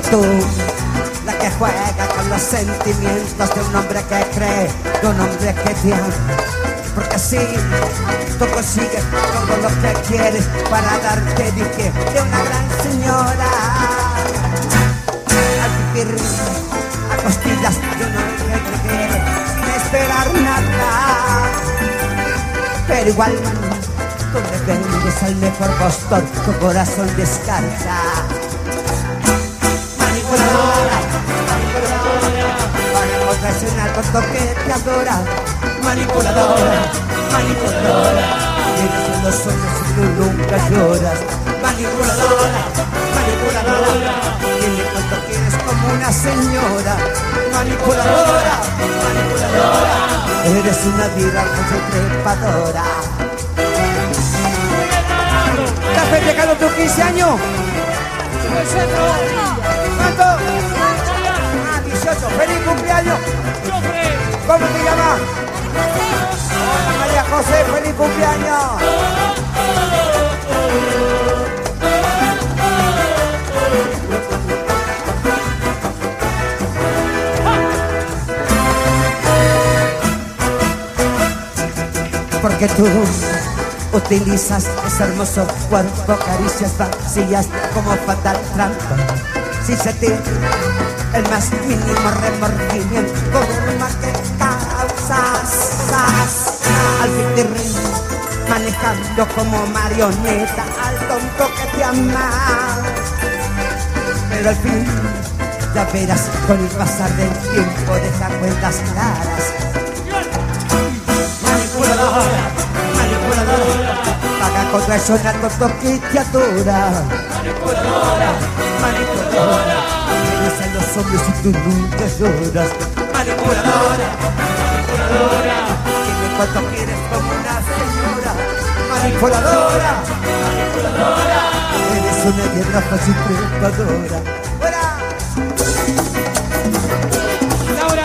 tú, la que juega con los sentimientos de un hombre que cree, de un hombre que te ama. Porque así tú consigues todo lo que quieres para darte dije de una gran señora. Al vivir a costillas de un hombre que quiere sin esperar nada, pero igual tú le vendes al mejor postor, tu corazón descansa. Manipuladora, manipuladora, para ocasionar con que te adora. Manipuladora, manipuladora, tienes en los sueños y tú nunca lloras. Manipuladora, manipuladora, dime cuánto quieres como una señora. Manipuladora, manipuladora, eres una diva trepadora. ¿Estás festejando tus 15 años? ¿Cuánto? 18, feliz cumpleaños. ¿Cómo te llamas? Hola María José, feliz cumpleaños. Porque tú utilizas ese hermoso cuerpo, caricias vacías como fatal trampa, sin sentir el más mínimo remordimiento, como más que causas al vivir manejando como marioneta al tonto que te ama. Pero al fin ya verás con el pasar del tiempo deja cuentas claras. Manipuladora, manipuladora, paga con traición al tonto que te adora. Manipuladora, manipuladora, tienes en los hombres y tú nunca lloras. Manipuladora, manipuladora, dime cuánto quieres como una señora. Manipuladora, manipuladora, eres una guerra fácil trepadora. ¡Fuera! Laura.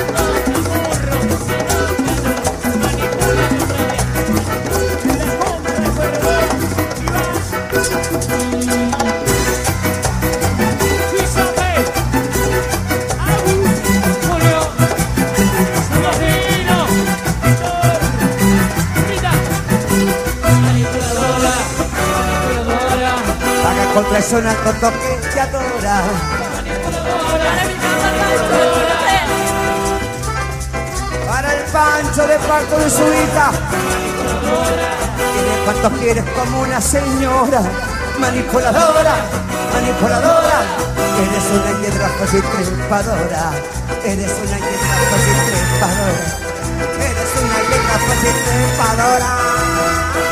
Con traición al tonto que te adora. Para el Pancho de parto de su hija. Tiene cuanto quieres como una señora. Manipuladora, manipuladora, eres una hiedra fácil trepadora. Eres una hiedra fácil trepadora. Eres una hiedra fácil trepadora.